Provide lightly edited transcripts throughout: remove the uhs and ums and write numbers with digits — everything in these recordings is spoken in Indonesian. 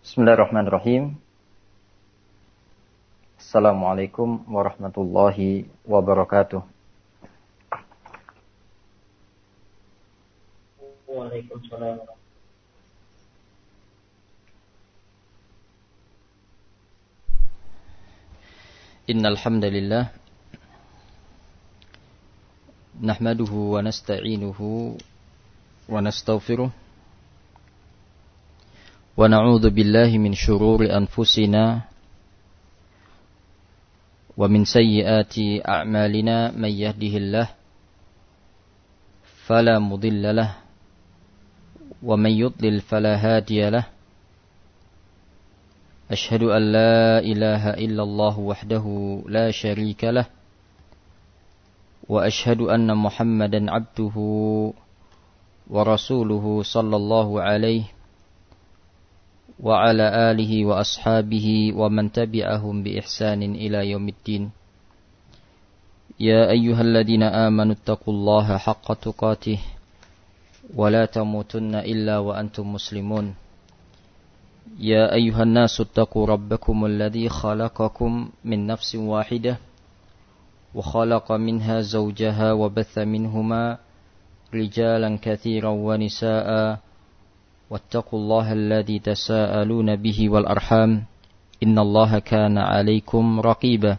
Bismillahirrahmanirrahim. Assalamualaikum warahmatullahi wabarakatuh. Waalaikumsalam. Innal hamdalillah nahmaduhu wa nasta'inuhu wa nastaghfiruh wa na'udzu billahi min shururi anfusina wa min sayyiati a'malina may yahdihillah fala mudilla lahu wa may yudlil fala hadiya lahu. Ashhadu an la ilaha illallah wahdahu la syarika lah wa ashhadu anna Muhammadan abduhu wa rasuluhu sallallahu alaihi wa ala alihi wa ashabihi wa man tabi'ahum bi ihsanin ila yaumiddin. Ya ayyuhalladzina amanu taqullaha haqqa tuqatih wa la tamutunna illa wa antum muslimun. Ya ayyuhan nasu taqu rabbakum alladzi khalaqakum min nafsin wahidah wa khalaqa minha zawjaha wa batha minhuma rijalan katsiran wa nisaa'a wattaqullaha alladzi tasaaluna bihi wal arham innallaha kana 'alaykum raqiba.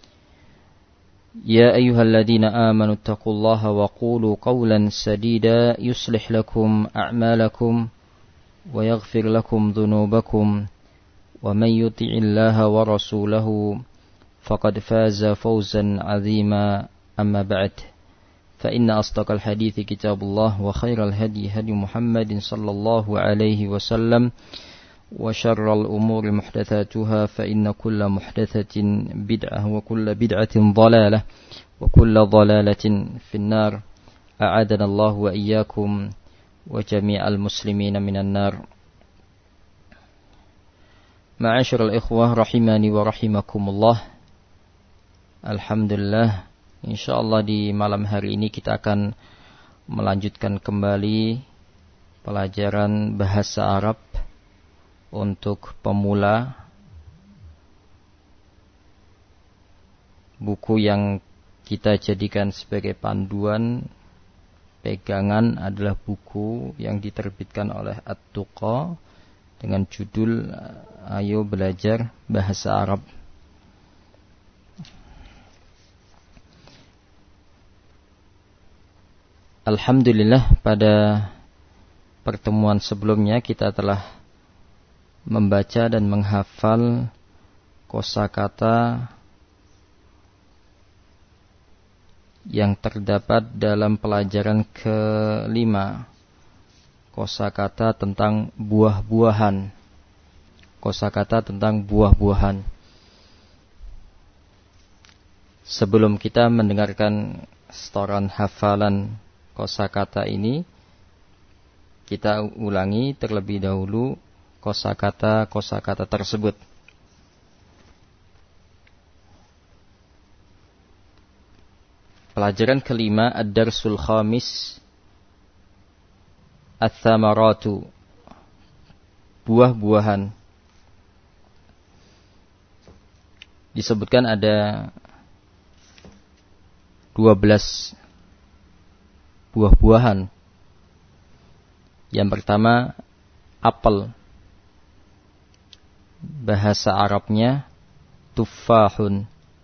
Ya ayyuhalladzina amanu taqullaha wa qulu qawlan sadida yuslih lakum a'malakum wa yaghfir lakum dhunubakum wa man yuti'illaha wa rasulahu faqad faza fawzan 'azima. Amma ba'd. فإن أصدق الحديث كتاب الله وخير الهدي هدي محمد صلى الله عليه وسلم وشر الأمور محدثاتها فإن كل محدثة بدعة وكل بدعة ضلالة وكل ضلالة في النار أعاذنا الله وإياكم وجميع المسلمين من النار. Ma'asyiral ikhwah rahimani wa rahimakumullah. Alhamdulillah, insyaallah di malam hari ini kita akan melanjutkan kembali pelajaran bahasa Arab untuk pemula. Buku yang kita jadikan sebagai panduan pegangan adalah buku yang diterbitkan oleh At-Tuqa dengan judul Ayo Belajar Bahasa Arab. Alhamdulillah, pada pertemuan sebelumnya kita telah membaca dan menghafal kosakata yang terdapat dalam pelajaran kelima, kosakata tentang buah-buahan. Kosakata tentang buah-buahan. Sebelum kita mendengarkan setoran hafalan kosakata ini, kita ulangi terlebih dahulu kosakata tersebut. Pelajaran kelima, Ad-Darsul Khamis, Ats-Tsamaratu, buah-buahan. Disebutkan ada 12 buah-buahan. Yang pertama, apel. Bahasa Arabnya tuffahun.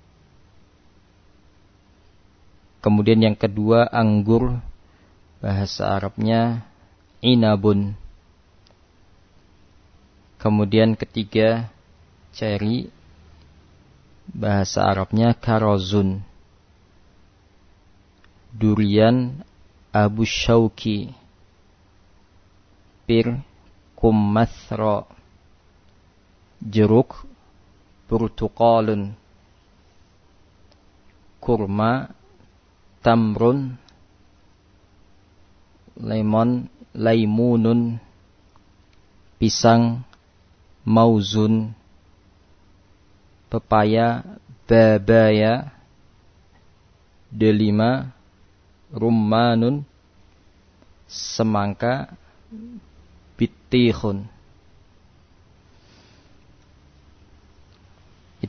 Kemudian yang kedua, anggur. Bahasa Arabnya inabun. Kemudian ketiga, ceri. Bahasa Arabnya karozun. Durian Abu Syauki. Pir kummathra. Jeruk burtuqalun. Kurma tamrun. Lemon laimunun. Pisang mauzun. Pepaya babaya. Delima rummanun. Semangka bitihun.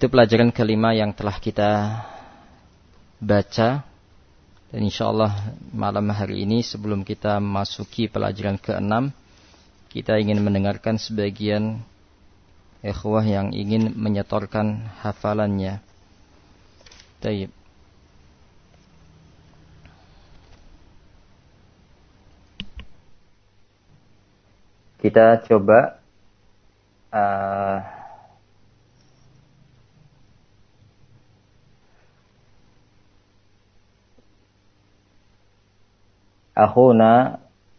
Itu pelajaran kelima yang telah kita baca. Dan insyaallah malam hari ini sebelum kita memasuki pelajaran keenam, kita ingin mendengarkan sebagian ikhwah yang ingin menyetorkan hafalannya. Baik. Kita coba Akhuna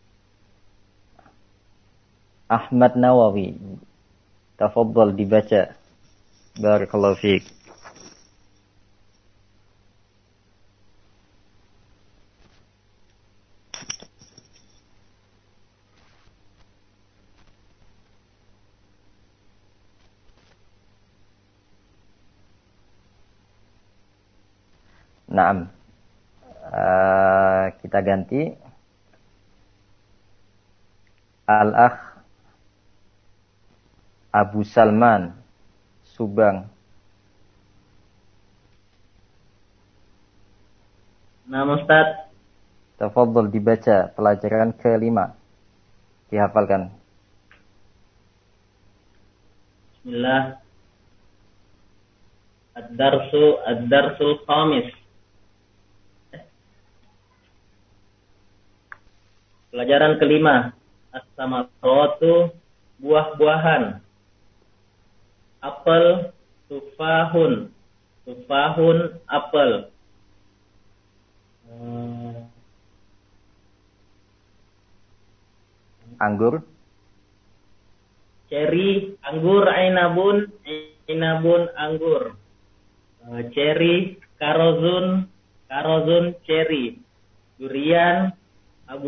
Ahmad Nawawi. Tafadhal dibaca. Barakallahu fiik. Naam. Kita ganti Al-Akh Abu Salman Subang. Nah, Ustaz. Tafadhal dibaca pelajaran kelima. Dihafalkan. Bismillah. Ad-darsul khamis. Pelajaran kelima. As-samaratu, buah-buahan. Apel, tufahun. Tufahun, apel. Anggur. Ceri, anggur, ainabun, ainabun, anggur. Ceri, karozun, karozun, ceri. Durian, Abu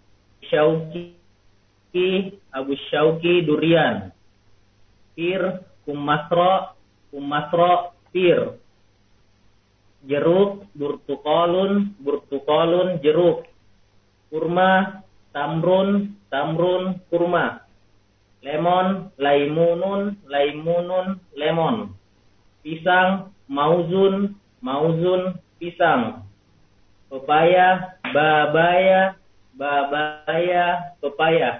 Syauki, durian. Pir, kumasro, pir. Jeruk, burtukolun, jeruk. Kurma, tamrun, kurma. Lemon, laimunun, lemon. Pisang, mauzun, pisang. Pepaya, babaya, pepaya.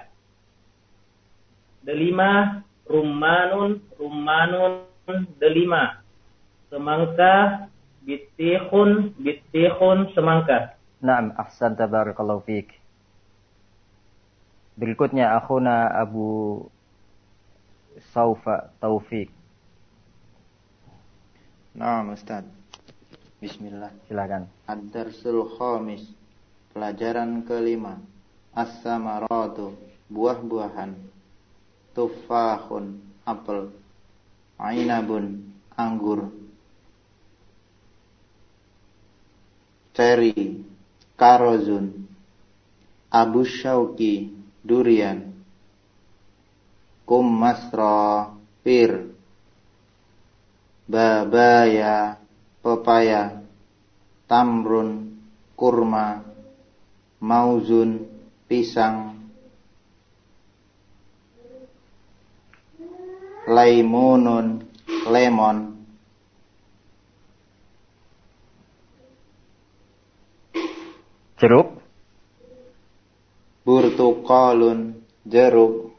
Delima, rummanun, delima. Semangka, bitihun, semangka. Naam, ahsanta barakallahu fiik. Berikutnya akhuna Abu Saufa Taufik. Naam, Ustaz. Bismillah. Silakan. Ad-darsul khamis. Pelajaran kelima. As-samaratu, buah-buahan. Tufahun, apel. Ainabun, anggur. Ceri, karozun. Abu Syauki, durian. Kummasra, pir. Babaya, pepaya. Tamrun, kurma. Mauzun, pisang. Laimunun, lemon. Jeruk. Burtukolun, jeruk.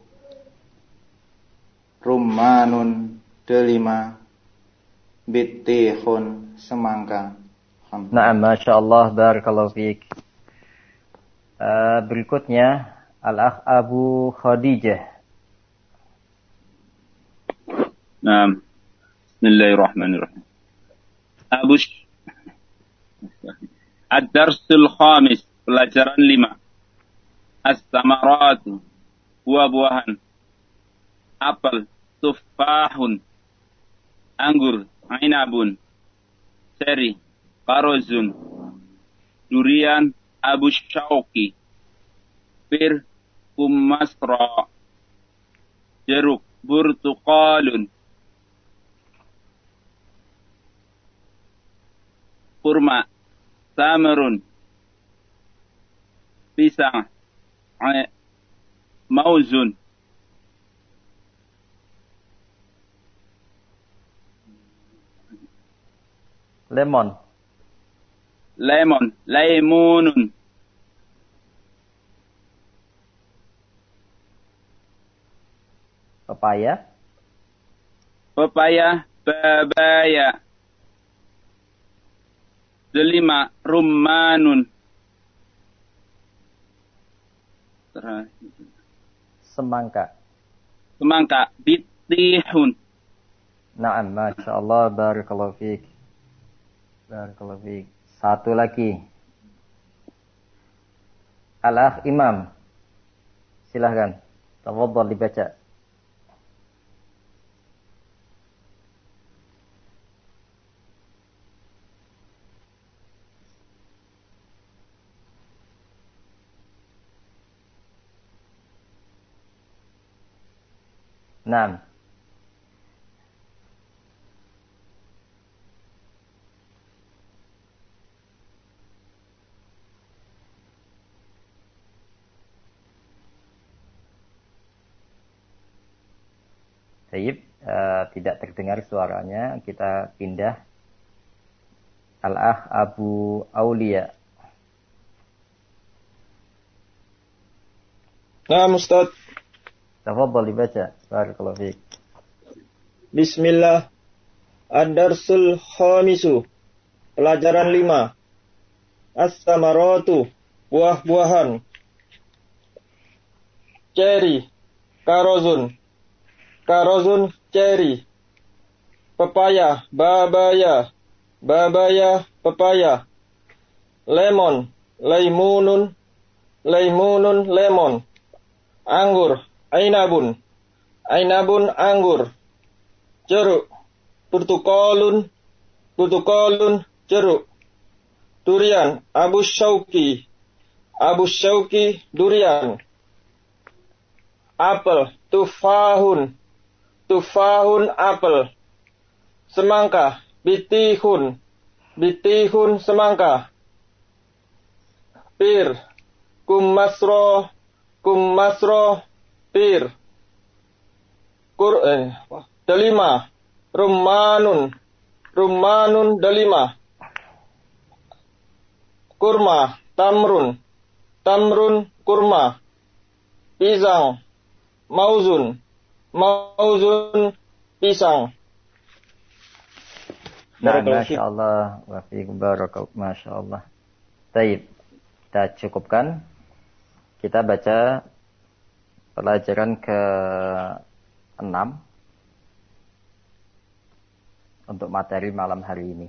Rummanun, delima. Bitihun, semangka. Naam, masyaallah, barakallahu fiik. Berikutnya Al-Akh Abu Khadijah. Naam. Bismillahirrahmanirrahim. Ad-darsul khamis, pelajaran 5. As-samaratu, buah-buahan. Apel, tufahun, anggur, ainabun, ceri, karozun, durian, Abu Syauki, pir, kumasra, jeruk, burtukolun, kurma, tamerun, pisang, mauzun, Lemon. Lemon. Laimunun. Pepaya. Pepaya. Babaya. 5. Rummanun. Semangka. Semangka. Bitihun. Naam, Masya Allah, barakallahu fiik. Barakallahu fiik. Satu lagi. Al-Akh Imam. Silahkan. Tafadhal dibaca. Naam. Baik, tidak terdengar suaranya. Kita pindah. Al-Akh Abu Aulia. Nah, Ustaz. Tafadhal dibaca. Barakallahu fiik. Bismillah. Ad-darsul khamisu. Pelajaran 5. As-samaratu. Buah-buahan. Cherry. Karozun. Karozun cherry. Pepaya. Babaya. Babaya pepaya. Lemon. Laimunun. Laimunun lemon. Anggur. Ainabun. Ainabun anggur. Jeruk. Purtukolun. Purtukolun jeruk. Durian. Abu Syauki. Abu Syauki durian. Apel. Tufahun. Tufahun apel. Semangka. Bitihun. Bitihun semangka. Pir. Kummasro. Kummasro pir. Delima. Rummanun. Rummanun delima. Kurma. Tamrun. Tamrun kurma. Pisang. Mauzun. Mauzun pisang. Nah, Masya Allah. Wa fiikum barakallahu. Masya Allah. Baik. Kita cukupkan. Kita baca pelajaran ke-6 untuk materi malam hari ini.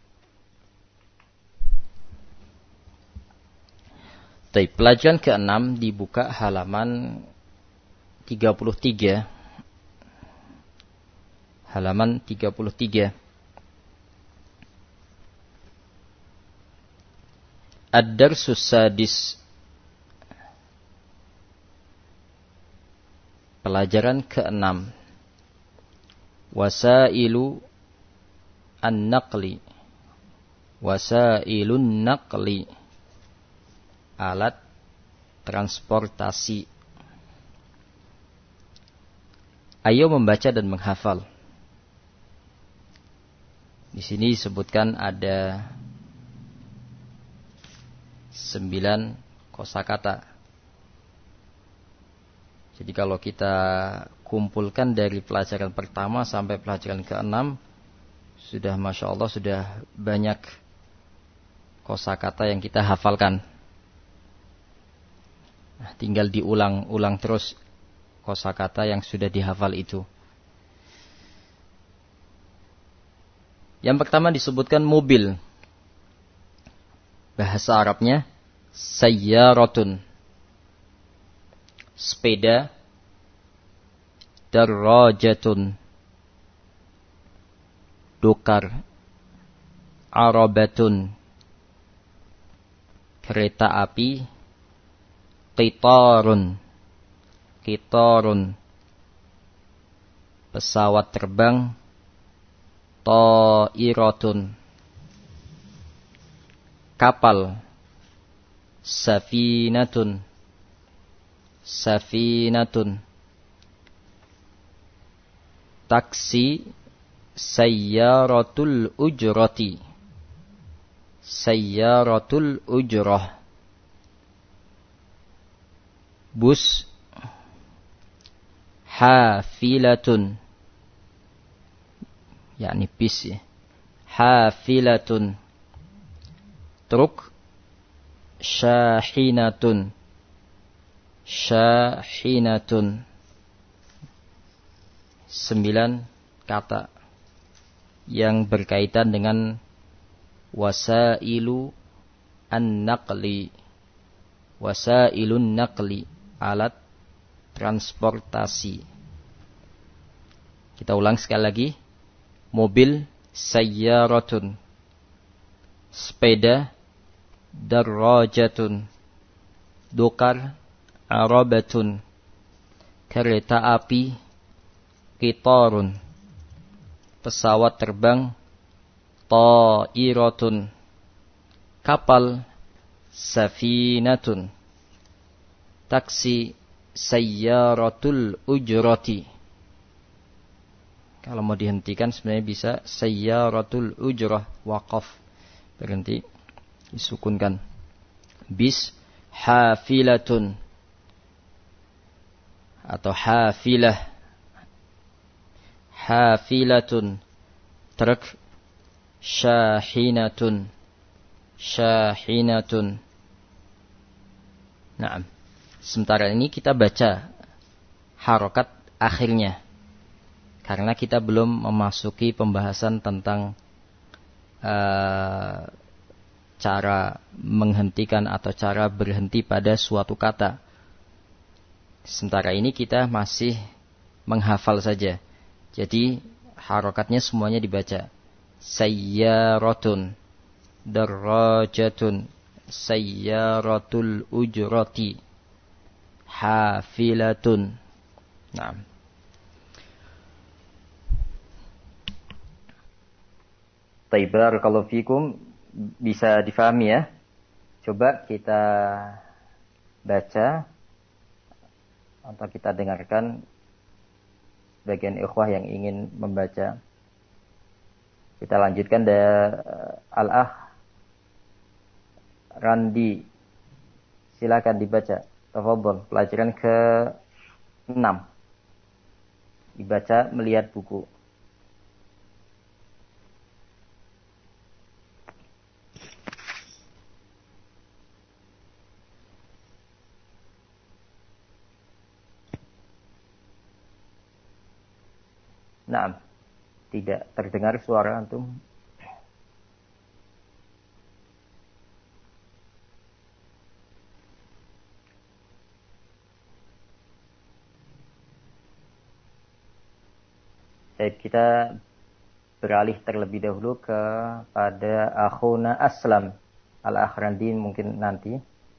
Baik, pelajaran ke-6 dibuka halaman 33. Halaman 33. Ad-darsus sadis. Pelajaran ke-6. Wasailu an-naqli. Wasailun naqli. Alat transportasi. Ayo membaca dan menghafal. Di sini disebutkan ada 9 kosakata. Jadi kalau kita kumpulkan dari pelajaran pertama sampai pelajaran ke-6, sudah Masya Allah, sudah banyak kosakata yang kita hafalkan. Nah, tinggal diulang-ulang terus kosakata yang sudah dihafal itu. Yang pertama disebutkan mobil. Bahasa Arabnya sayyaratun. Sepeda. Darrajatun. Dokar. Arabatun. Kereta api. Qitarun. Qitarun. Pesawat terbang. Ta'iratun. Kapal. Safinatun. Safinatun. Taksi. Sayyaratul ujrati. sayyaratul ujrah. Bus, hafilatun, yakni bis ya. Hafilatun. Truk, syahinatun. Syahinatun. 9 kata yang berkaitan dengan wasailu an-naqli. Wasailun naqli, alat transportasi. Kita ulang sekali lagi. Mobil, sayyaratun. Sepeda, darrajatun. Dokar, arabatun. Kereta api, qitarun. Pesawat terbang, ta'iratun. Kapal, safinatun. Taksi, sayyaratul ujrati. Kalau mau dihentikan sebenarnya bisa sayyaratul ujrah, waqaf, berhenti, disukunkan. Bis, hafilatun atau hafilah. Hafilatun. Truk, syahinatun. Syahinatun. Nah, sementara ini kita baca harokat akhirnya, karena kita belum memasuki pembahasan tentang cara menghentikan atau cara berhenti pada suatu kata. Sementara ini kita masih menghafal saja. Jadi harokatnya semuanya dibaca. Sayyaratun, darrajatun, sayyaratul ujrati, hafilatun. Nah. Baik, barakallahu fikum. Bisa difahami ya? Coba kita baca atau kita dengarkan bagian ikhwah yang ingin membaca. Kita lanjutkan dari Al-Akh Randi. Silakan dibaca. Tafadhol, pelajaran ke-6. Dibaca melihat buku. Nah, tidak terdengar suara antum. Baik, kita beralih terlebih dahulu kepada akhuna Aslam. Al-Akhrandin mungkin nanti.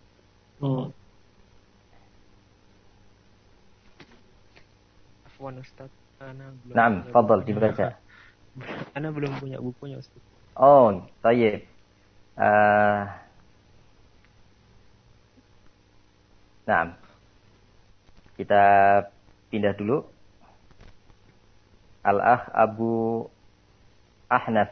Afwan Ustaz, Naam, fadhal dibaca. Ana belum punya bukunya Ustaz. Oh, tayyib. Naam. Kita pindah dulu. Al-Akh Abu Ahnaf.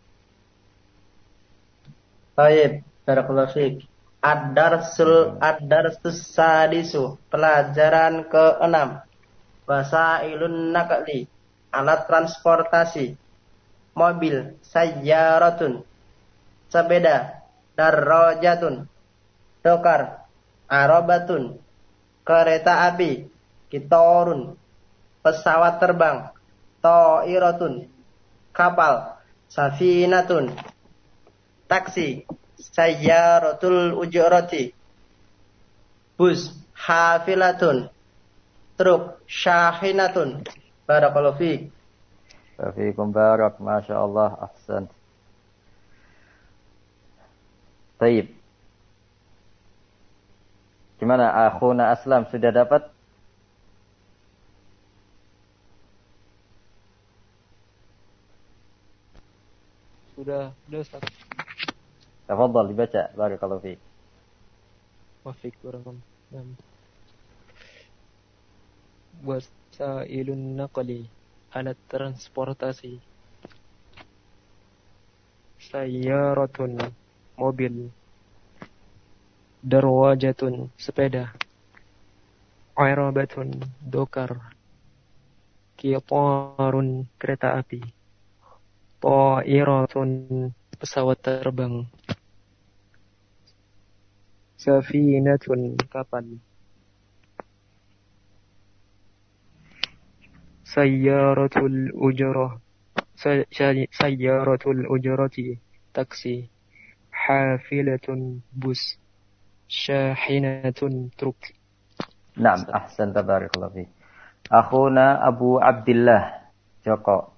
Baik, barakallahu fiik. Ad-darsus sadisu, pelajaran ke-6. Wasailun naqli, alat transportasi. Mobil, sayyaratun, sepeda, darrajatun, dokar, arabatun, kereta api, qitarun, pesawat terbang, ta'iratun, kapal, safinatun, taksi, sayyaratul ujrati, bus, hafilatun, truk, syahinatun. Barakallahu fiik. Fiikum barak, Masya Allah, ahsan. Taib. Gimana akhuna Aslam, sudah dapat? Sudah Ustaz. Tafadhal dibaca, barakallahu fiik. Wafik barakallahu. Wasailun naqli, alat transportasi. Sayyaratun, mobil. Darwajatun, sepeda. Airabatun, dokar. Qitarun, kereta api. Ta'iratun, pesawat terbang. Safinatun, kapal. Sayyaratul ujrah, sayyaratul ujrati, taksi. Hafilatun, bus. Syahinatun, truk. Naam, ahsan, tabarakallahu fiik. Akhuna Abu Abdillah Joko.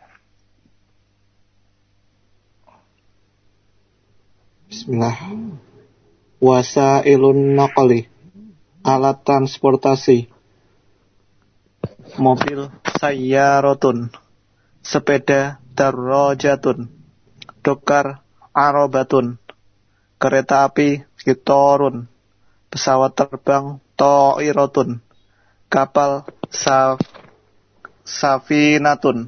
Bismillah. Wasailun naqli, alat transportasi. Mobil sayyaratun, sepeda darajatun, dokar arobatun, kereta api qitarun, pesawat terbang ta'iratun, kapal safinatun,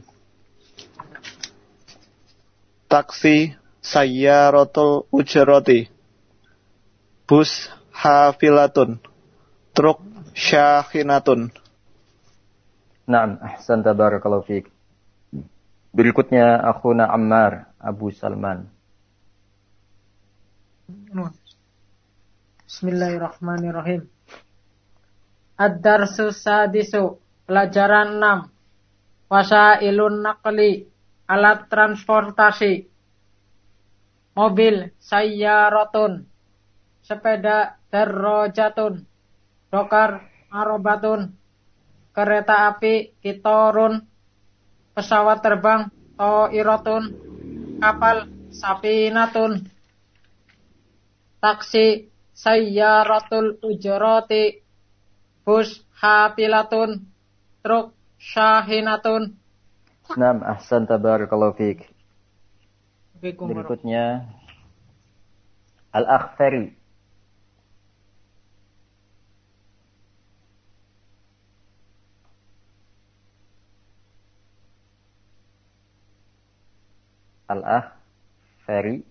taksi sayyaratul ujrati, bus hafilatun, truk syahinatun. Naam, ahsan, tabarakallahu fiik. Berikutnya akhuna Ammar Abu Salman. Bismillahirrahmanirrahim. Ad-darsu sadisu, pelajaran 6. Wasailun naqli, alat transportasi. Mobil sayyaratun, sepeda darajatun, dokar arobatun, kereta api qitarun, pesawat terbang ta'iratun, kapal safinatun, taksi sayyaratul ujrati, bus hafilatun, truk syahinatun. Naam, ahsan, tabarakallahu fiik. Assalamualaikum Berikutnya Al-Akhfari. Al-Akhfari.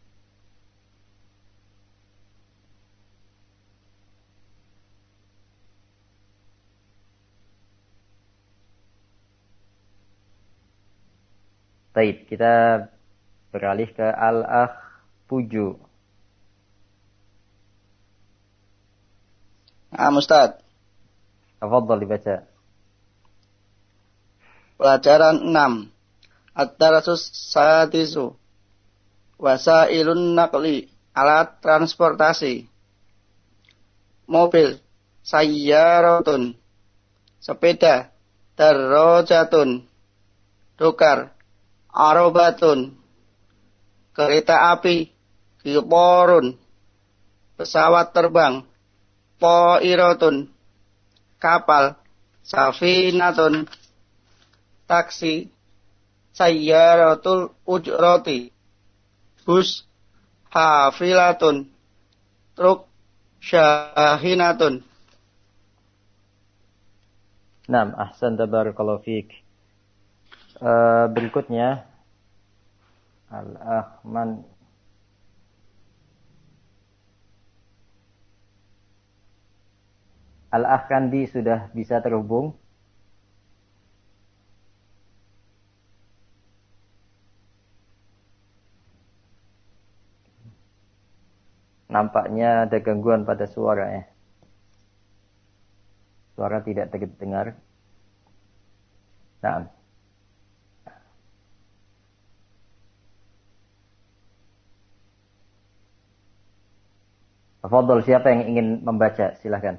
Baik, kita beralih ke Al-Akhfuju. Ustaz. Tafadhal dibaca. Pelajaran 6. Ad-darasus sadisu. Wasailun naqli, alat transportasi. Mobil sayyaratun, sepeda darajatun, dokar arobatun, kereta api qitarun, pesawat terbang ta'iratun, kapal safinatun, taksi sayyaratul ujrati, bus hafilatun, truk syahinatun. Naam, ahsan, tabarakallahu fiik. Berikutnya Al-Ahman. Al-Akhandi sudah bisa terhubung. Nampaknya ada gangguan pada suara ya. Suara tidak terdengar. Nah. Tafadhol, siapa yang ingin membaca? Silakan.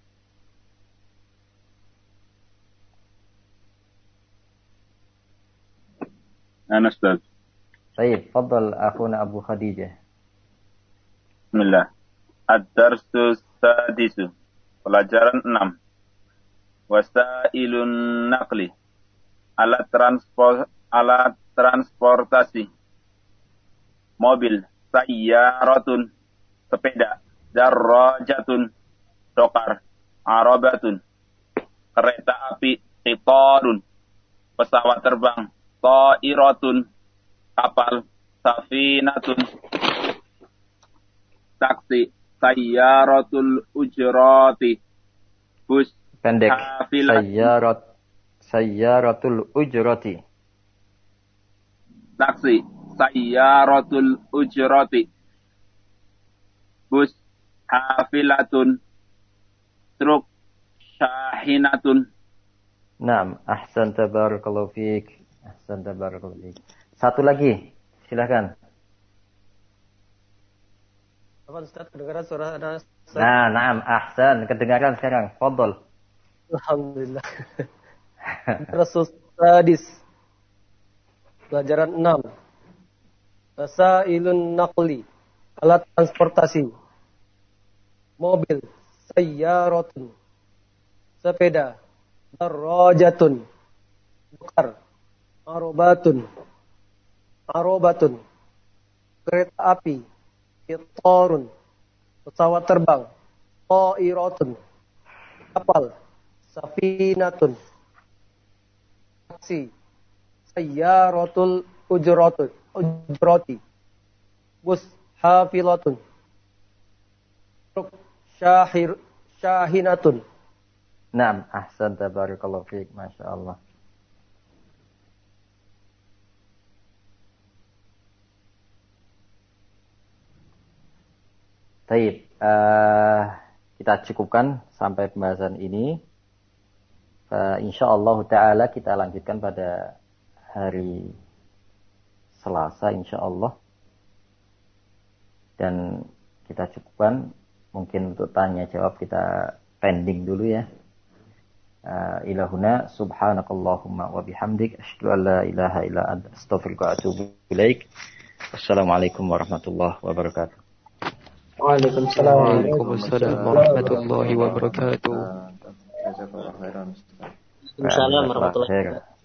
Ana Ustaz. Baik, tafadhol akhuna Abu Khadijah. Bismillah. Ad-darsu sadisu. Pelajaran 6. Wasailun naqli. Alat transportasi. Mobil sayyaratun, sepeda darajatun, dokar arabatun, kereta api qitarun, pesawat terbang ta'iratun, kapal safinatun, taksi, sayyaratul ujrati, bus, Pendek. hafilat, Sayyaratul ujrati. taksi, sayyaratul ujrati, bus, hafilatun, truk, syahinatun. Naam, ahsan tabarakallahu fiik. Ahsan tabarakallahu fiik. Satu lagi, silakan. Apa Ustaz, kedengaran suara anak Ustaz? Nah, naam, ahsan, kedengaran sekarang. Fadhol. Alhamdulillah. Rasul Sadis. Pelajaran 6. Wasailun naqli. Alat transportasi. Mobil. Sayyaratun. Sepeda. Darajatun. Dokar. Arobatun. Kereta api. Qitarun. Pesawat terbang. Ta'iratun. Kapal. Safinatun. Taksi. Sayyaratul ujrati. Bus. Hafilatun. Truk. Syahinatun. Naam, ahsan tabarakallahu fiik. Masya Allah. Baik, kita cukupkan sampai pembahasan ini. Insyaallah ta'ala kita lanjutkan pada hari Selasa insyaallah. Dan kita cukupkan, mungkin untuk tanya jawab kita pending dulu ya. Ilahuna subhanakallahumma wa bihamdik asyhadu an la ilaha illa anta astaghfiruka wa atubu ilaik. Wassalamualaikum warahmatullahi wabarakatuh. Waalaikumsalam warahmatullahi wabarakatuh. Waalaikumsalam warahmatullahi wabarakatuh.